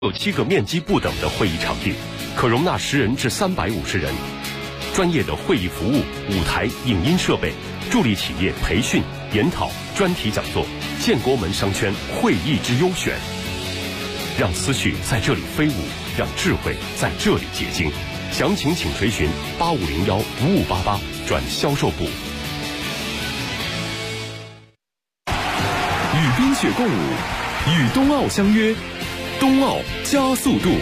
有7个面积不等的会议场地，可容纳10人至350人。专业的会议服务、舞台、影音设备，助力企业培训、研讨、专题讲座，建国门商圈会议之优选。让思绪在这里飞舞，让智慧在这里结晶。详情请垂询8501-5588转销售部。 与冰雪共舞，与冬奥相约，冬奥加速度。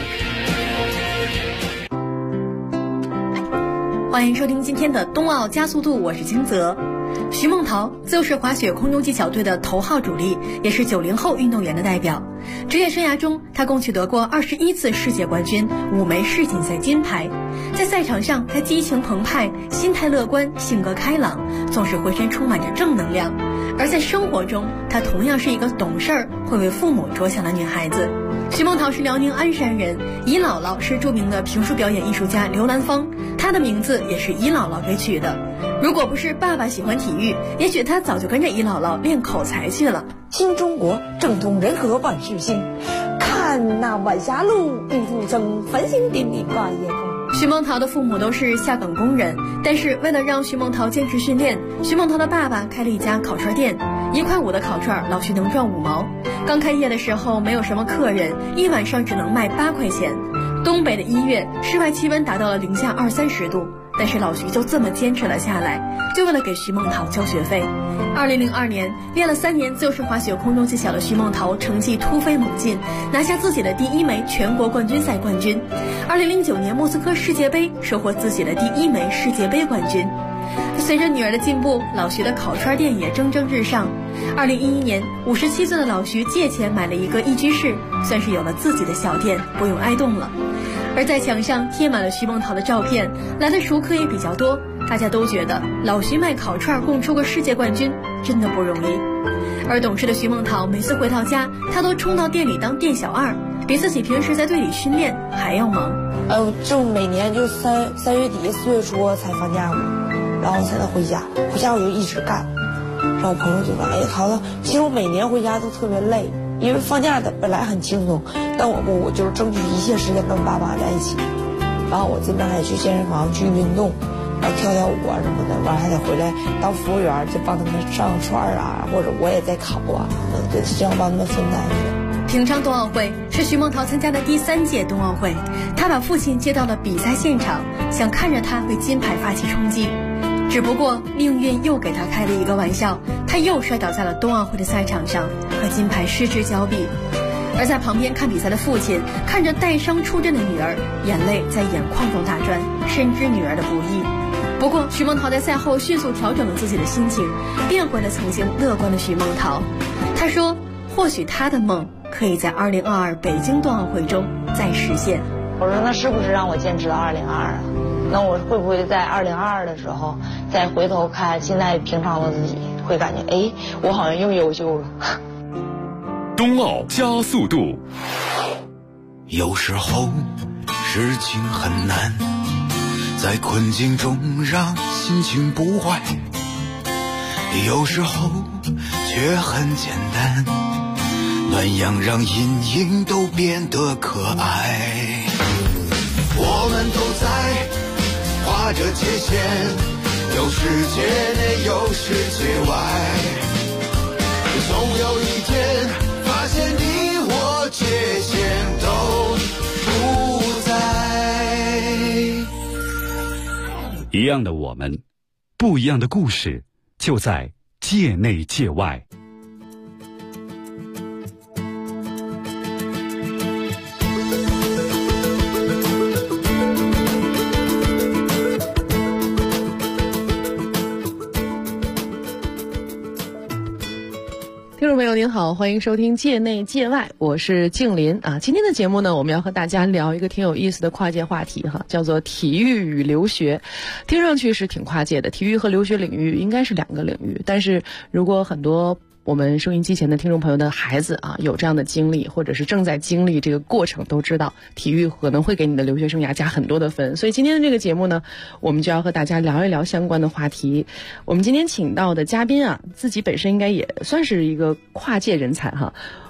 欢迎收听今天的冬奥加速度，我是金泽。徐梦桃自由式滑雪空中技巧队的头号主力，也是90后运动员的代表。职业生涯中，他共取得过21次世界冠军，5枚世锦赛金牌。在赛场上，他激情澎湃，心态乐观，性格开朗，总是浑身充满着正能量。而在生活中，她同样是一个懂事儿、会为父母着想的女孩子。徐梦桃是辽宁鞍山人，姨姥姥是著名的评书表演艺术家刘兰芳，她的名字也是姨姥姥给取的。如果不是爸爸喜欢体育，也许她早就跟着姨姥姥练口才去了。 新中国正统人和万事兴，看那晚霞路，玉兔城，繁星点点挂夜空。 徐梦桃的父母都是下岗工人，但是为了让徐梦桃坚持训练，徐梦桃的爸爸开了一家烤串店，1块5的烤串，老徐能赚5毛。刚开业的时候没有什么客人，一晚上只能卖8块钱。东北的1月，室外气温达到了零下20-30度，但是老徐就这么坚持了下来，就为了给徐梦桃交学费。2002年，练了3年自由式滑雪空中技巧的徐梦桃成绩突飞猛进，拿下自己的第1枚全国冠军赛冠军。2009年莫斯科世界杯，收获自己的第1枚世界杯冠军。随着女儿的进步，老徐的烤串店也蒸蒸日上。2011年，57岁的老徐借钱买了一个1居室，算是有了自己的小店，不用挨冻了。而在墙上贴满了徐梦桃的照片，来的熟客也比较多，大家都觉得老徐卖烤串供出个世界冠军真的不容易。而懂事的徐梦桃每次回到家，她都冲到店里当店小二，比自己平时在队里训练还要忙。 就每年就3月底4月初才放假嘛，然后才能回家，回家我就一直干。然后我朋友就说：“哎，桃子，其实我每年回家都特别累，因为放假的本来很轻松，但我就是争取一切时间跟爸妈在一起。然后我这边还去健身房去运动，然后跳跳舞啊什么的，完了还得回来当服务员，就帮他们上串啊，或者我也在烤啊，这样帮他们分担。” 平昌冬奥会是徐梦桃参加的第3届冬奥会，她把父亲接到了比赛现场，想看着他为金牌发起冲击。只不过命运又给他开了一个玩笑，他又摔倒在了冬奥会的赛场上，和金牌失之交臂。而在旁边看比赛的父亲看着带伤出阵的女儿，眼泪在眼眶中打转，深知女儿的不易。不过徐梦桃在赛后迅速调整了自己的心情，变回了曾经乐观的徐梦桃。她说或许她的梦可以在2022北京冬奥会中再实现。 我说那是不是让我坚持到2022啊？那我会不会在2022的时候再回头看现在平常的自己，会感觉哎，我好像又优秀了。 冬奥加速度。 有时候事情很难，在困境中让心情不坏，有时候却很简单，暖阳让阴影都变得可爱。我们都在划着界限，有世界内有世界外，总有一天发现你我界限都不在。 一样的我们，不一样的故事，就在界内界外。 听众朋友您好，欢迎收听界内界外，我是静林啊。今天的节目呢，我们要和大家聊一个挺有意思的跨界话题哈，叫做体育与留学。听上去是挺跨界的，体育和留学领域应该是2个领域，但是如果很多我们收音机前的听众朋友的孩子啊，有这样的经历，或者是正在经历这个过程，都知道体育可能会给你的留学生涯加很多的分。所以今天的这个节目呢，我们就要和大家聊一聊相关的话题。我们今天请到的嘉宾啊，自己本身应该也算是一个跨界人才哈。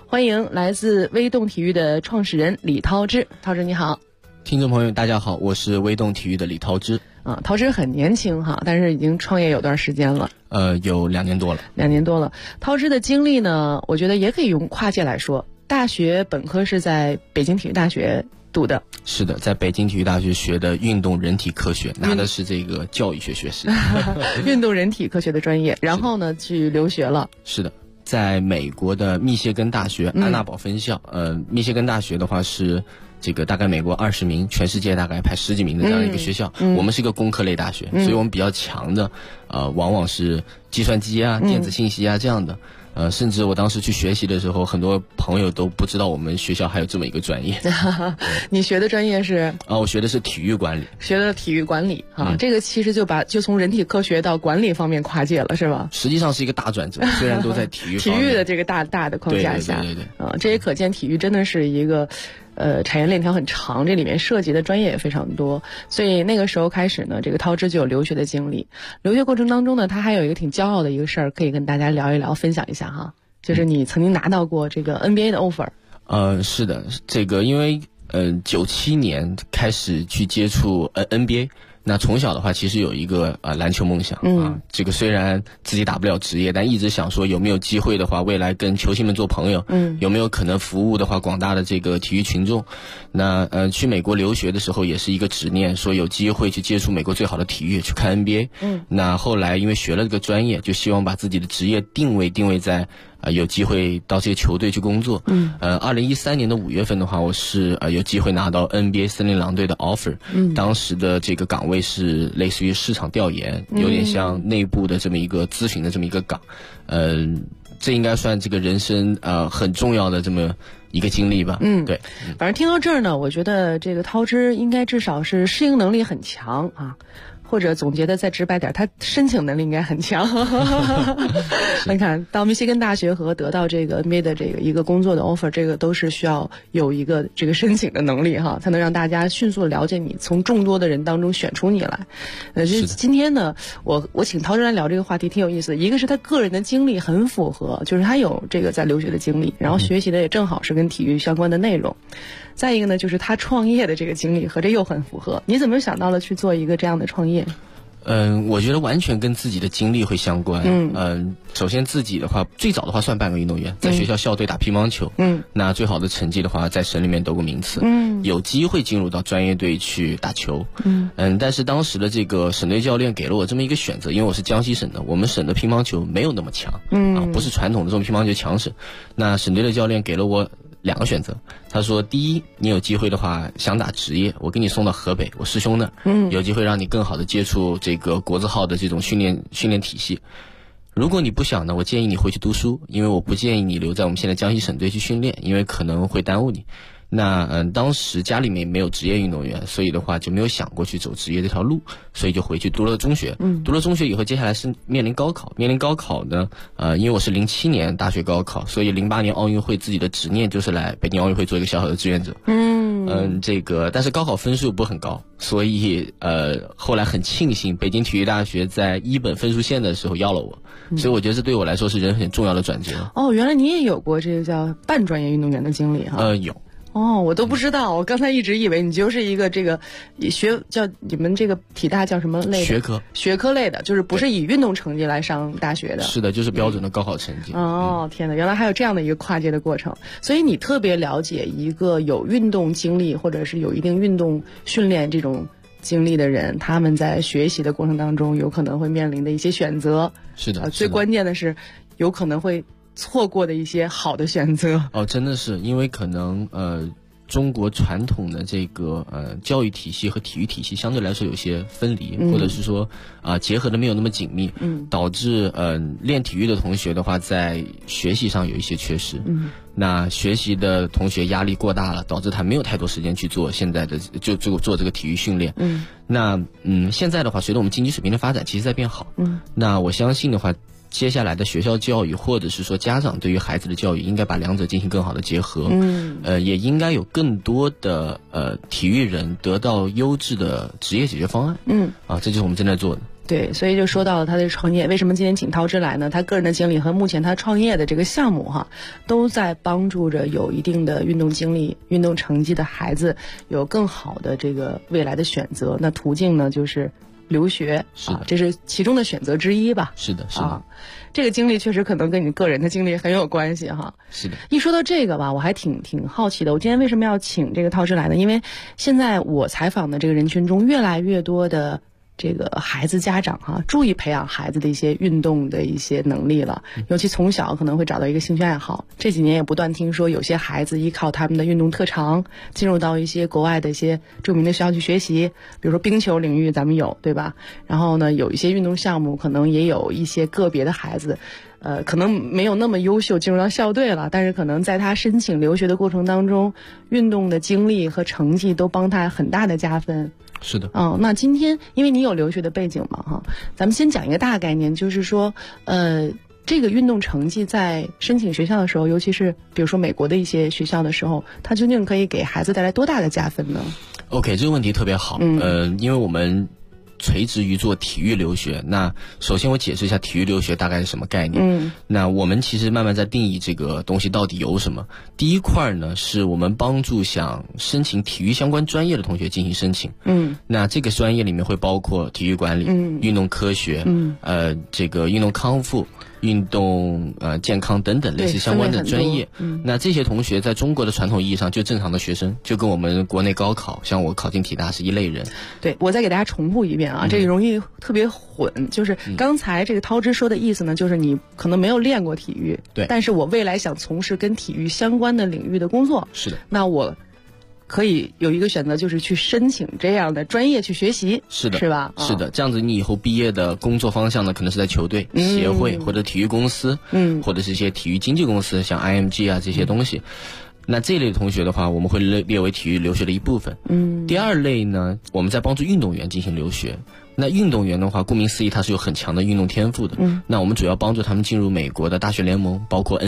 欢迎来自微动体育的创始人李涛之。涛之你好。 听众朋友大家好，我是微动体育的李涛之。 涛之很年轻哈，但是已经创业有段时间了。 有2年多了。2 年多了。涛之的经历呢，我觉得也可以用跨界来说。大学本科是在北京体育大学读的。 是的，在北京体育大学学的运动人体科学，拿的是这个教育学学士。 运动人体科学的专业，然后呢去留学了。 是的，在美国的密歇根大学安娜堡分校。密歇根大学的话是这个大概美国20名，全世界大概排10几名的这样一个学校。我们是一个工科类大学，所以我们比较强的往往是计算机啊、电子信息啊这样的。甚至我当时去学习的时候，很多朋友都不知道我们学校还有这么一个专业。 你学的专业是？ 我学的是体育管理。 学的体育管理啊，这个其实就从人体科学到管理方面跨界了，是吧？ 实际上是一个大转折，虽然都在体育方面。 体育的这个大的框架下， 对。 这也可见体育真的是一个产业链条很长，这里面涉及的专业也非常多。所以那个时候开始呢，这个涛之就有留学的经历。留学过程当中呢，他还有一个挺骄傲的一个事儿，可以跟大家聊一聊，分享一下哈。就是你曾经拿到过这个 NBA 的 offer。 是的，这个因为97年开始去接触NBA。那从小的话，其实有一个篮球梦想啊。这个虽然自己打不了职业，但一直想说有没有机会的话，未来跟球星们做朋友。有没有可能服务的话广大的这个体育群众？那去美国留学的时候也是一个执念，说有机会去接触美国最好的体育，去看 NBA。那后来因为学了这个专业，就希望把自己的职业定位在有机会到这些球队去工作。2013年的5月份的话，我是有机会拿到 NBA 森林狼队的 offer。当时的这个岗位是类似于市场调研，有点像内部的这么一个咨询的这么一个岗。这应该算这个人生很重要的这么一个经历吧。对。 反正听到这儿呢，我觉得这个涛之应该至少是适应能力很强啊。或者总结的再直白点，他申请能力应该很强。你看到密歇根大学和得到这个 NBA 的这个一个工作的 offer， 这个都是需要有一个这个申请的能力哈，才能让大家迅速了解你，从众多的人当中选出你来。今天呢，我请涛之来聊这个话题挺有意思的。一个是他个人的经历很符合，就是他有这个在留学的经历，然后学习的也正好是跟体育相关的内容。再一个呢，就是他创业的这个经历和这又很符合。你怎么想到了去做一个这样的创业？ 我觉得完全跟自己的经历会相关。首先自己的话，最早的话算半个运动员，在学校校队打乒乓球。那最好的成绩的话，在省里面得过名次。有机会进入到专业队去打球。但是当时的这个省队教练给了我这么一个选择，因为我是江西省的，我们省的乒乓球没有那么强。不是传统的这种乒乓球强省。那省队的教练给了我2个选择，他说第一，你有机会的话想打职业，我给你送到河北我师兄那儿，有机会让你更好的接触这个国字号的这种训练体系。如果你不想呢，我建议你回去读书，因为我不建议你留在我们现在江西省队去训练，因为可能会耽误你。那当时家里面没有职业运动员，所以的话就没有想过去走职业这条路，所以就回去读了中学。读了中学以后，接下来是面临高考。面临高考呢，因为我是07年大学高考，所以08年奥运会自己的执念就是来北京奥运会做一个小小的志愿者。但是高考分数不很高，所以后来很庆幸北京体育大学在1本分数线的时候要了我。所以我觉得这对我来说是人很重要的转折。 原来你也有过这个叫半专业运动员的经历哈？ 有。 我都不知道，我刚才一直以为你就是一个这个叫你们这个体大叫什么类的？学科类的，就是不是以运动成绩来上大学的。 是的，就是标准的高考成绩。 天哪，原来还有这样的一个跨界的过程。所以你特别了解一个有运动经历或者是有一定运动训练这种经历的人，他们在学习的过程当中有可能会面临的一些选择。 是的， 最关键的是有可能会错过的一些好的选择。 真的是因为可能中国传统的这个教育体系和体育体系相对来说有些分离，或者是说结合的没有那么紧密，导致练体育的同学的话在学习上有一些缺失。那学习的同学压力过大了，导致他没有太多时间去做现在的做这个体育训练。那现在的话，随着我们经济水平的发展，其实在变好。那我相信的话，接下来的学校教育或者是说家长对于孩子的教育应该把两者进行更好的结合。也应该有更多的体育人得到优质的职业解决方案。这就是我们正在做的。 对，所以就说到了他的创业。为什么今天请涛之来呢？他个人的经历和目前他创业的这个项目都在帮助着有一定的运动经历、运动成绩的孩子有更好的这个未来的选择。那途径呢，就是留学，这是其中的选择之一吧？ 是的，是的。 这个经历确实可能跟你个人的经历很有关系哈。 是的。 一说到这个吧，我还挺好奇的。我今天为什么要请这个涛之来呢？因为现在我采访的这个人群中，越来越多的这个孩子家长注意培养孩子的一些运动的一些能力了，尤其从小可能会找到一个兴趣爱好。这几年也不断听说有些孩子依靠他们的运动特长进入到一些国外的一些著名的学校去学习，比如说冰球领域咱们有，对吧？然后呢，有一些运动项目可能也有一些个别的孩子可能没有那么优秀进入到校队了，但是可能在他申请留学的过程当中，运动的经历和成绩都帮他很大的加分。 是的。 那今天因为你有留学的背景嘛咱们先讲一个大概念，就是说这个运动成绩在申请学校的时候，尤其是比如说美国的一些学校的时候，它究竟可以给孩子带来多大的加分呢？ OK， 这个问题特别好。因为我们垂直于做体育留学，那首先我解释一下体育留学大概是什么概念。那我们其实慢慢在定义这个东西到底有什么。第一块呢，是我们帮助想申请体育相关专业的同学进行申请。那这个专业里面会包括体育管理、运动科学、这个运动康复、运动健康等等类似相关的专业。那这些同学在中国的传统意义上就正常的学生，就跟我们国内高考像我考进体大是一类人。 对，我再给大家重复一遍这个容易特别混。就是刚才这个涛之说的意思呢，就是你可能没有练过体育， 对， 但是我未来想从事跟体育相关的领域的工作。 是的。 那我可以有一个选择，就是去申请这样的专业去学习。 是的， 是吧？ 是的，这样子你以后毕业的工作方向呢，可能是在球队、协会或者体育公司，或者是一些体育经纪公司，像 IMG 这些东西。那这类同学的话，我们会列为体育留学的一部分。第二类呢，我们在帮助运动员进行留学。那运动员的话，顾名思义，他是有很强的运动天赋的。那我们主要帮助他们进入美国的大学联盟，包括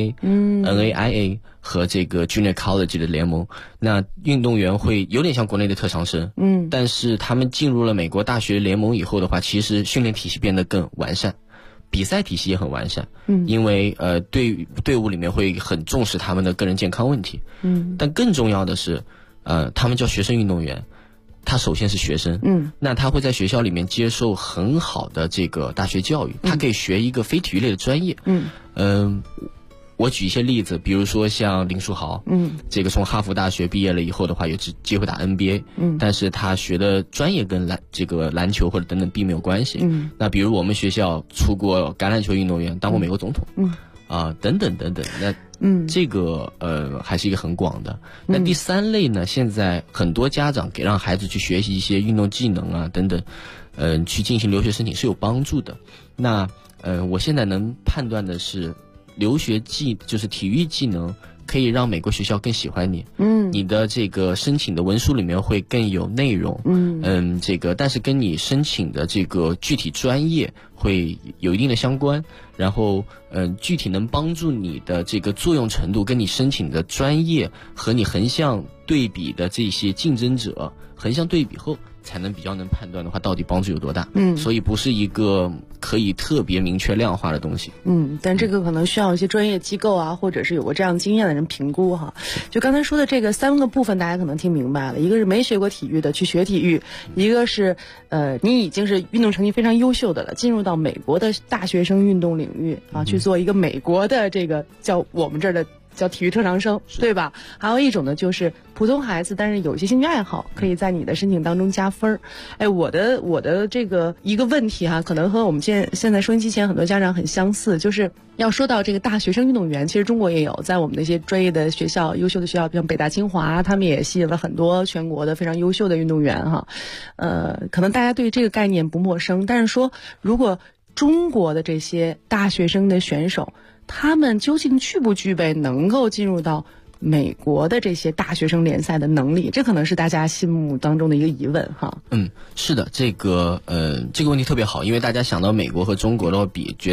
NCAA、NAIA 和这个 Junior College 的联盟。那运动员会有点像国内的特长生，但是他们进入了美国大学联盟以后的话，其实训练体系变得更完善。比赛体系也很完善，因为队伍里面会很重视他们的个人健康问题，但更重要的是，他们叫学生运动员，他首先是学生，那他会在学校里面接受很好的这个大学教育，他可以学一个非体育类的专业，我举一些例子，比如说像林书豪，这个从哈佛大学毕业了以后的话，有机会打 NBA，但是他学的专业跟篮球或者等等并没有关系。那比如我们学校出过橄榄球运动员，当过美国总统，等等等等。那这个还是一个很广的。那第三类呢，现在很多家长让孩子去学习一些运动技能等等，去进行留学申请是有帮助的。那我现在能判断的是，留学就是体育技能可以让美国学校更喜欢你，你的这个申请的文书里面会更有内容，但是跟你申请的这个具体专业会有一定的相关，然后具体能帮助你的这个作用程度跟你申请的专业和你横向对比的这些竞争者横向对比后，才能比较能判断的话到底帮助有多大。所以不是一个可以特别明确量化的东西。 但这个可能需要一些专业机构或者是有过这样经验的人评估哈。就刚才说的这个3个部分，大家可能听明白了。一个是没学过体育的去学体育，一个是你已经是运动成绩非常优秀的了，进入到美国的大学生运动领域去做一个美国的这个叫我们这儿的叫体育特长生，对吧？还有一种呢，就是普通孩子，但是有些兴趣爱好，可以在你的申请当中加分。我的这个一个问题可能和我们现在收音机前很多家长很相似，就是要说到这个大学生运动员，其实中国也有，在我们的一些专业的学校、优秀的学校，像北大、清华，他们也吸引了很多全国的非常优秀的运动员可能大家对这个概念不陌生，但是说如果中国的这些大学生的选手，他们究竟具不具备能够进入到美国的这些大学生联赛的能力？这可能是大家心目当中的一个疑问是的，这个问题特别好，因为大家想到美国和中国的话比，觉得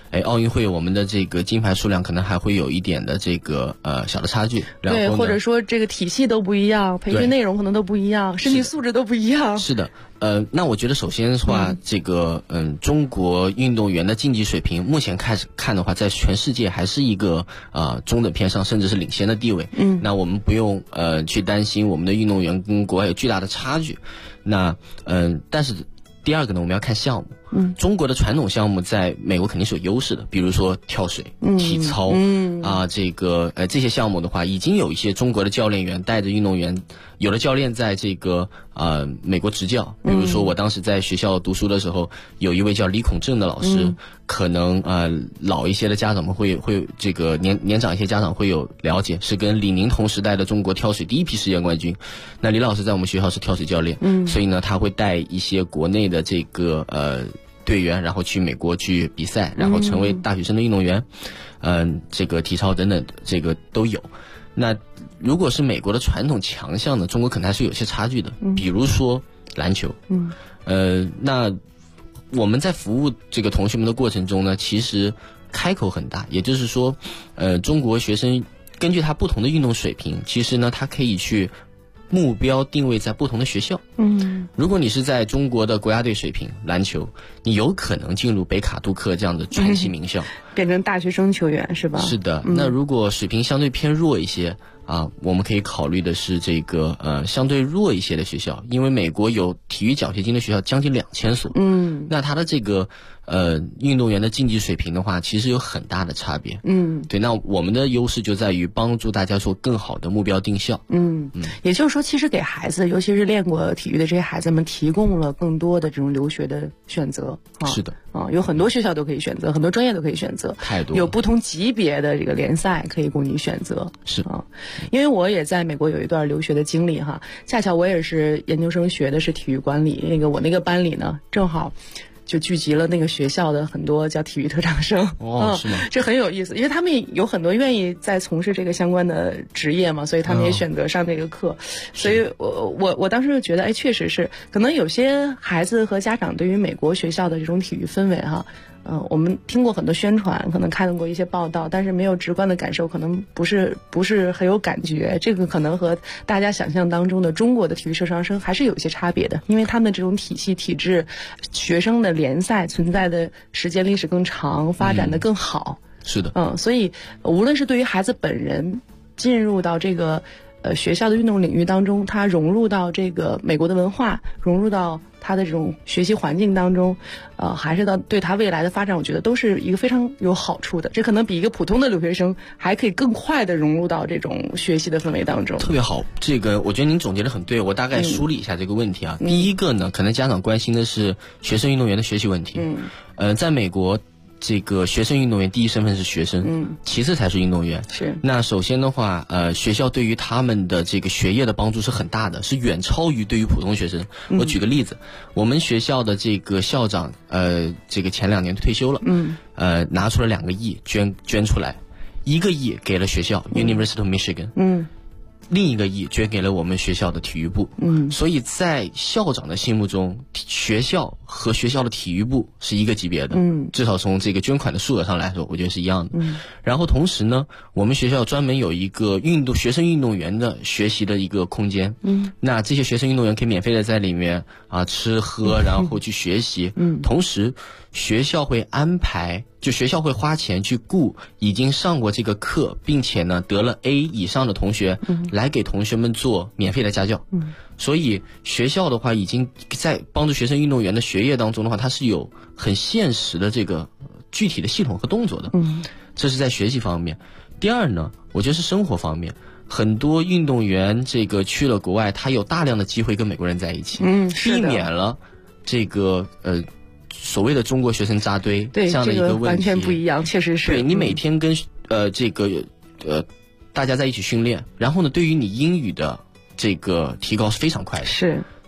奥运会我们的这个金牌数量可能还会有一点的这个小的差距。 对，或者说这个体系都不一样，培训内容可能都不一样，身体素质都不一样。 是的。那我觉得首先的话，这个中国运动员的竞技水平目前开始看的话，在全世界还是一个中等偏上，甚至是领先的地位。那我们不用去担心我们的运动员跟国外有巨大的差距。那但是第二个呢，我们要看项目。中国的传统项目在美国肯定是有优势的，比如说跳水、体操这些项目的话，已经有一些中国的教练员带着运动员，有的教练在这个美国执教。比如说我当时在学校读书的时候，有一位叫李孔正的老师，可能老一些的家长们会这个年长一些家长会有了解，是跟李宁同时代的中国跳水第一批世界冠军。那李老师在我们学校是跳水教练，所以呢他会带一些国内的这个队员，然后去美国去比赛，然后成为大学生的运动员，这个体操等等这个都有。那如果是美国的传统强项呢，中国可能还是有些差距的，比如说篮球。那我们在服务这个同学们的过程中呢，其实开口很大，也就是说，中国学生根据他不同的运动水平，其实呢，他可以去目标定位在不同的学校。如果你是在中国的国家队水平篮球，你有可能进入北卡杜克这样的传奇名校， 变成大学生球员是吧？ 是的。那如果水平相对偏弱一些我们可以考虑的是这个相对弱一些的学校，因为美国有体育奖学金的学校将近2000所。那它的这个运动员的竞技水平的话，其实有很大的差别。对，那我们的优势就在于帮助大家做更好的目标定校。 也就是说，其实给孩子，尤其是练过体育的这些孩子们，提供了更多的这种留学的选择。 是的。 有很多学校都可以选择，很多专业都可以选择， 太多， 有不同级别的这个联赛可以供你选择。 是因为我也在美国有一段留学的经历哈，恰巧我也是研究生学的是体育管理，我那个班里呢，正好就聚集了那个学校的很多叫体育特长生。 是吗？ 这很有意思，因为他们有很多愿意在从事这个相关的职业嘛，所以他们也选择上这个课。所以我当时就觉得，确实是，可能有些孩子和家长对于美国学校的这种体育氛围我们听过很多宣传，可能看到过一些报道，但是没有直观的感受，可能不是很有感觉。这个可能和大家想象当中的中国的体育特长生还是有一些差别的，因为他们这种体系体制，学生的联赛存在的时间历史更长，发展的更好。 是的。 所以无论是对于孩子本人进入到这个学校的运动领域当中，他融入到这个美国的文化，融入到他的这种学习环境当中，还是到对他未来的发展，我觉得都是一个非常有好处的。这可能比一个普通的留学生还可以更快的融入到这种学习的氛围当中。 特别好，这个我觉得您总结得很对，我大概梳理一下这个问题第一个呢，可能家长关心的是学生运动员的学习问题。在美国，这个学生运动员第一身份是学生，其次才是运动员。 是。 那首先的话，学校对于他们的这个学业的帮助是很大的，是远超于对于普通学生。我举个例子，我们学校的这个校长，这个前2年退休了，拿出了2个亿捐出来，1个亿给了学校University of Michigan，另1个亿捐给了我们学校的体育部。所以在校长的心目中，学校和学校的体育部是一个级别的。至少从这个捐款的数额上来说，我觉得是一样的。然后同时呢，我们学校专门有一个学生运动员的学习的一个空间。那这些学生运动员可以免费的在里面吃喝，然后去学习。同时学校会安排，就学校会花钱去雇已经上过这个课，并且呢得了 A 以上的同学，来给同学们做免费的家教。所以学校的话，已经在帮助学生运动员的学业当中的话，它是有很现实的这个具体的系统和动作的。这是在学习方面。第二呢，我觉得是生活方面，很多运动员这个去了国外，他有大量的机会跟美国人在一起，避免了这个所谓的中国学生扎堆这样的一个问题。 完全不一样，确实是。 对，你每天跟大家在一起训练，然后呢，对于你英语的这个提高是非常快的。 是。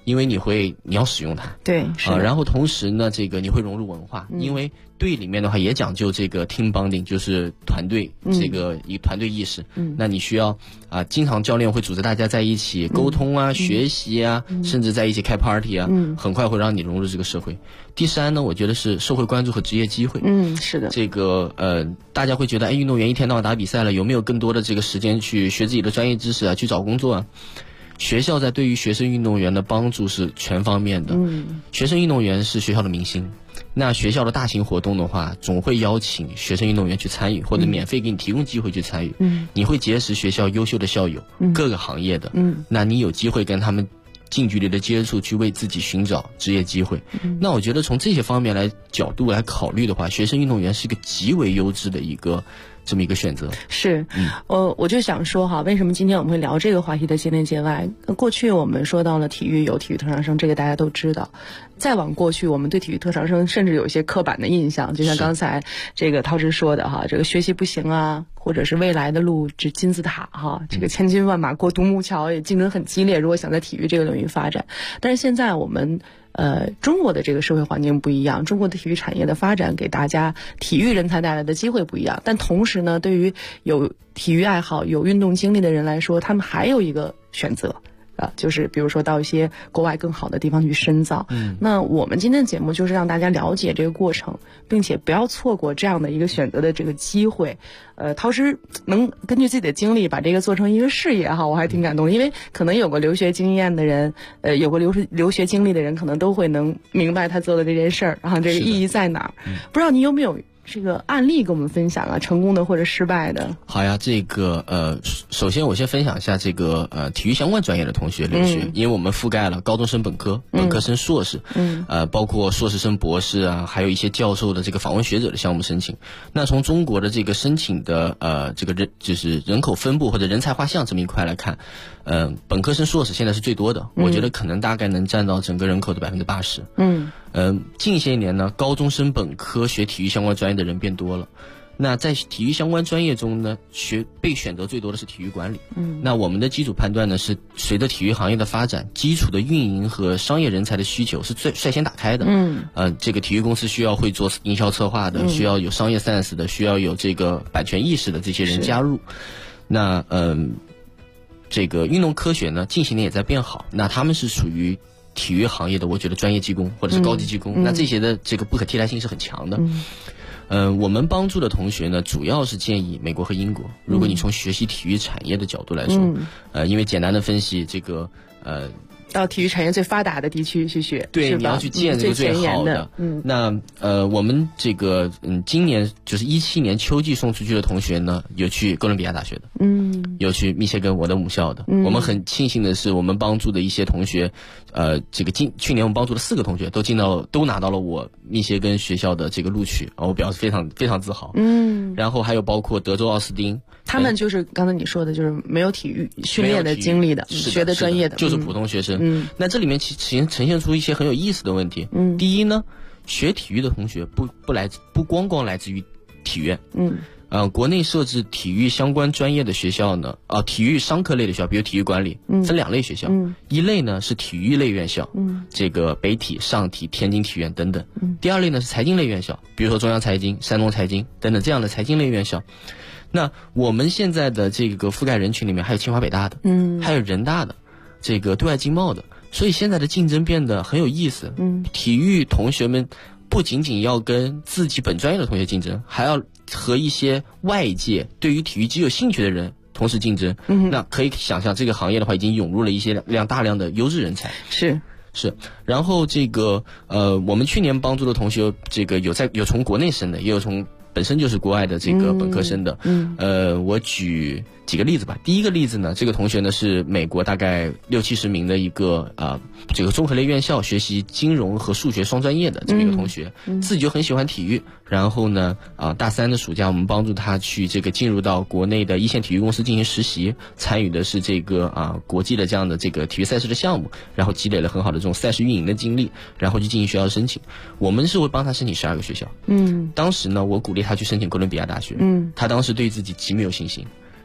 因为你要使用它， 对， 然后同时呢，这个你会融入文化，因为队里面的话也讲究这个 team bonding， 就是团队这个一个团队意识。那你需要经常教练会组织大家在一起沟通啊、学习啊，甚至在一起开 party 啊，很快会让你融入这个社会。第三呢，我觉得是社会关注和职业机会。 是的。 这个大家会觉得，运动员一天到晚打比赛了，有没有更多的这个时间去学自己的专业知识啊，去找工作啊？学校在对于学生运动员的帮助是全方面的。学生运动员是学校的明星，那学校的大型活动的话，总会邀请学生运动员去参与，或者免费给你提供机会去参与。你会结识学校优秀的校友，各个行业的。那你有机会跟他们近距离的接触，去为自己寻找职业机会。那我觉得从这些方面角度来考虑的话，学生运动员是一个极为优质的这么一个选择。 是，我就想说哈，为什么今天我们会聊这个话题的界内界外？过去我们说到了体育有体育特长生，这个大家都知道。再往过去，我们对体育特长生甚至有一些刻板的印象，就像刚才这个涛芝说的哈，这个学习不行啊，或者是未来的路指金字塔哈，这个千军万马过独木桥，也竞争很激烈。如果想在体育这个领域发展，但是现在我们中国的这个社会环境不一样，中国的体育产业的发展给大家体育人才带来的机会不一样，但同时呢，对于有体育爱好、有运动经历的人来说，他们还有一个选择。就是比如说到一些国外更好的地方去深造。那我们今天的节目就是让大家了解这个过程，并且不要错过这样的一个选择的这个机会。涛芝能根据自己的经历把这个做成一个事业哈，我还挺感动的，因为可能有过留学经验的人，有过留学经历的人，可能都会能明白他做的这件事儿，然后这个意义在哪儿。不知道你有没有这个案例跟我们分享啊，成功的或者失败的？ 好呀，这个首先我先分享一下这个体育相关专业的同学留学，因为我们覆盖了高中生本科、本科生硕士，包括硕士生博士啊，还有一些教授的这个访问学者的项目申请。那从中国的这个申请的这个就是人口分布或者人才画像这么一块来看，本科生硕士现在是最多的，我觉得可能大概能占到整个人口的80%。近些年呢，高中生本科学体育相关专业的人变多了。那在体育相关专业中呢，被选择最多的是体育管理。那我们的基础判断呢是，随着体育行业的发展，基础的运营和商业人才的需求是率先打开的。这个体育公司需要会做营销策划的，需要有商业 sense 的，需要有这个版权意识的这些人加入。那这个运动科学呢，近些年也在变好。那他们是属于体育行业的，我觉得专业技工或者是高级技工，那这些的这个不可替代性是很强的。我们帮助的同学呢，主要是建议美国和英国。如果你从学习体育产业的角度来说，因为简单的分析这个到体育产业最发达的地区去学， 对，你要去见这个最好的。那我们这个今年就是17年秋季送出去的同学呢，有去哥伦比亚大学的，有去密歇根我的母校的。我们很庆幸的是，我们帮助的一些同学，这个去年我们帮助的4个同学都拿到了我密歇根学校的这个录取，我表示非常非常自豪。然后还有包括德州奥斯汀， 他们就是刚才你说的，就是没有体育训练的经历的，学的专业的， 就是普通学生。那这里面其实呈现出一些很有意思的问题。第一呢，学体育的同学不光来自于体院。国内设置体育相关专业的学校呢，体育商科类的学校，比如体育管理，分2类学校。一类呢是体育类院校，这个北体、上体、天津体院等等。第2类呢是财经类院校，比如说中央财经、山东财经等等这样的财经类院校。那我们现在的这个覆盖人群里面还有清华北大的，还有人大的，这个对外经贸的，所以现在的竞争变得很有意思。体育同学们不仅仅要跟自己本专业的同学竞争，还要和一些外界对于体育极有兴趣的人同时竞争。那可以想象，这个行业的话已经涌入了一些大量的优质人才。是。然后这个我们去年帮助的同学，这个有从国内生的，也有从本身就是国外的这个本科生的。我举几个例子吧。第一个例子呢，这个同学呢是美国大概60-70名的一个这个综合类院校学习金融和数学双专业的这么一个同学，自己就很喜欢体育。然后呢大3的暑假，我们帮助他去这个进入到国内的一线体育公司进行实习，参与的是这个国际的这样的这个体育赛事的项目，然后积累了很好的这种赛事运营的经历，然后去进行学校的申请。我们是会帮他申请12个学校。当时呢，我鼓励他去申请哥伦比亚大学。他当时对自己极没有信心。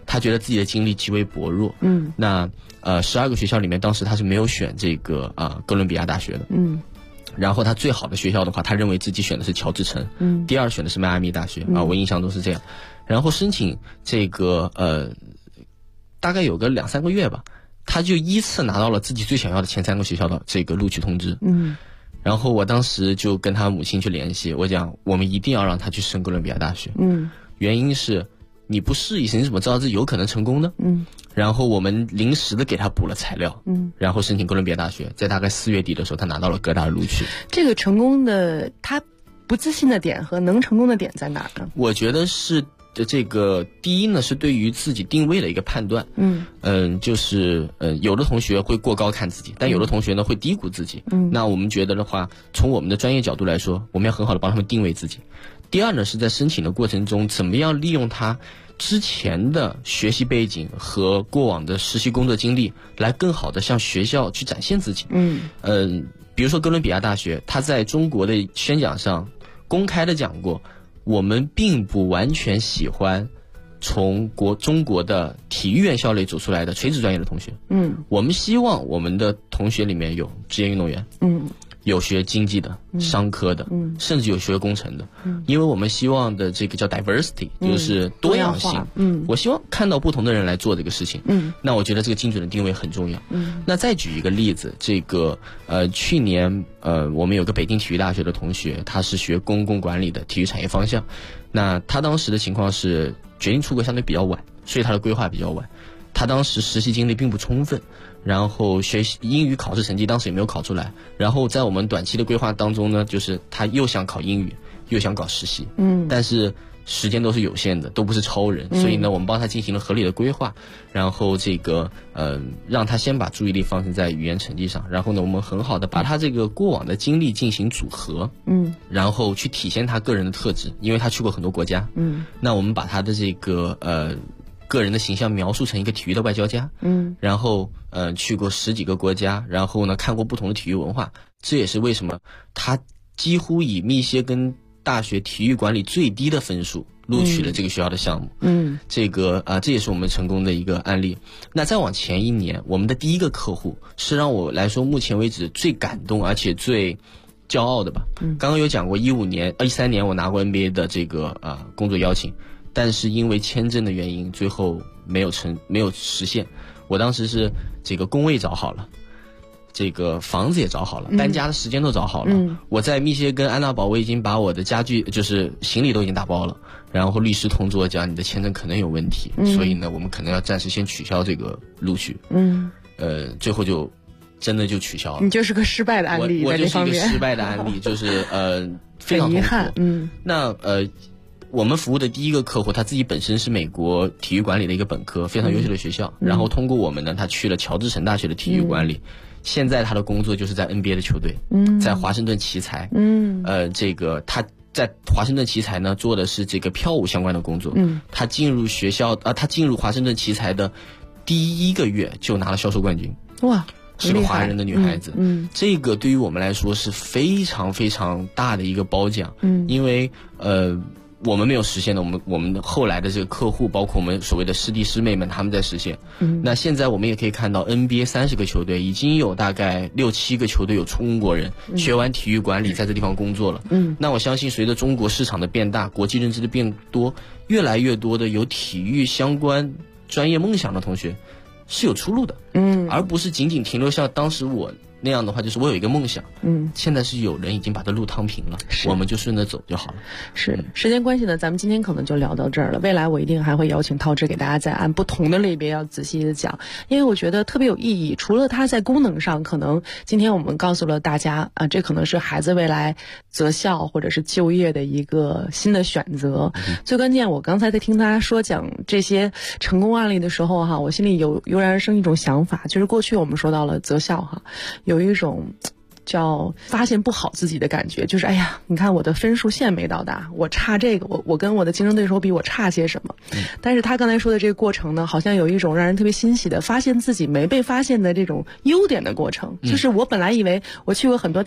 他觉得自己的经历极为薄弱。那12个学校里面，当时他是没有选这个哥伦比亚大学的。然后他最好的学校的话，他认为自己选的是乔治城。第二选的是迈阿密大学我印象中是这样。然后申请这个大概有个2-3个月吧，他就依次拿到了自己最想要的前3个学校的这个录取通知。然后我当时就跟他母亲去联系，我讲我们一定要让他去升哥伦比亚大学。原因是你不试一试，你怎么知道自己有可能成功呢？然后我们临时的给他补了材料，然后申请哥伦比亚大学，在大概4月底的时候，他拿到了哥大的录取。 这个成功的他不自信的点和能成功的点在哪儿呢？ 我觉得是这个第一呢，是对于自己定位的一个判断。就是有的同学会过高看自己，但有的同学呢会低估自己。那我们觉得的话，从我们的专业角度来说，我们要很好的帮他们定位自己。第二呢，是在申请的过程中，怎么样利用他之前的学习背景和过往的实习工作经历，来更好的向学校去展现自己。比如说哥伦比亚大学，他在中国的宣讲上公开的讲过，我们并不完全喜欢从中国的体育院校类走出来的垂直专业的同学。我们希望我们的同学里面有职业运动员，有学经济的、商科的，甚至有学工程的。因为我们希望的这个叫 diversity，就是多样性。我希望看到不同的人来做这个事情。那我觉得这个精准的定位很重要。那再举一个例子，这个去年我们有个北京体育大学的同学，他是学公共管理的体育产业方向。那他当时的情况是决定出国相对比较晚，所以他的规划比较晚。他当时实习经历并不充分，然后学习英语考试成绩当时也没有考出来，然后在我们短期的规划当中呢，就是他又想考英语又想搞实习，但是时间都是有限的，都不是超人，所以呢我们帮他进行了合理的规划，然后这个让他先把注意力放在语言成绩上，然后呢我们很好的把他这个过往的经历进行组合，然后去体现他个人的特质，因为他去过很多国家，那我们把他的这个个人的形象描述成一个体育的外交家，然后去过10几个国家，然后呢看过不同的体育文化，这也是为什么他几乎以密歇根大学体育管理最低的分数录取了这个学校的项目。这个这也是我们成功的一个案例。那再往前1年，我们的第一个客户是让我来说目前为止最感动而且最骄傲的吧。刚刚有讲过13年我拿过 NBA 的这个工作邀请，但是因为签证的原因，最后没有实现。我当时是这个工位找好了，这个房子也找好了，搬家的时间都找好了。我在密歇根安娜堡，我已经把我的家具就是行李都已经打包了，然后律师通知我讲你的签证可能有问题，所以呢我们可能要暂时先取消这个录取。最后就真的就取消了。你就是个失败的案例， 我就是一个失败的案例，就是非常遗憾。 那我们服务的第一个客户，他自己本身是美国体育管理的一个本科，非常优秀的学校。然后通过我们呢，他去了乔治城大学的体育管理。现在他的工作就是在 NBA 的球队，在华盛顿奇才。这个他在华盛顿奇才呢做的是这个票务相关的工作。他进入他进入华盛顿奇才的第1个月就拿了销售冠军。 哇！ 是个华人的女孩子。这个对于我们来说是非常非常大的一个褒奖。因为我们没有实现的，我们后来的这个客户，包括我们所谓的师弟师妹们，他们在实现。那现在我们也可以看到 NBA 30个球队已经有大概6-7个球队有中国人学完体育管理在这地方工作了。那我相信随着中国市场的变大，国际认知的变多，越来越多的有体育相关专业梦想的同学是有出路的。而不是仅仅停留像当时我那样的话，就是我有一个梦想，现在是有人已经把这路趟平了，我们就顺着走就好了。 是时间关系呢，咱们今天可能就聊到这儿了。未来我一定还会邀请韬志给大家再按不同的类别要仔细的讲，因为我觉得特别有意义。除了它在功能上，可能今天我们告诉了大家这可能是孩子未来择校或者是就业的一个新的选择。最关键，我刚才在听他讲这些成功案例的时候我心里油然而生一种想法，就是过去我们说到了择校有一种叫发现不好自己的感觉，就是哎呀，你看我的分数线没到达，我差这个，我跟我的竞争对手比，我差些什么。但是他刚才说的这个过程呢，好像有一种让人特别欣喜的发现自己没被发现的这种优点的过程。就是我本来以为我去过很多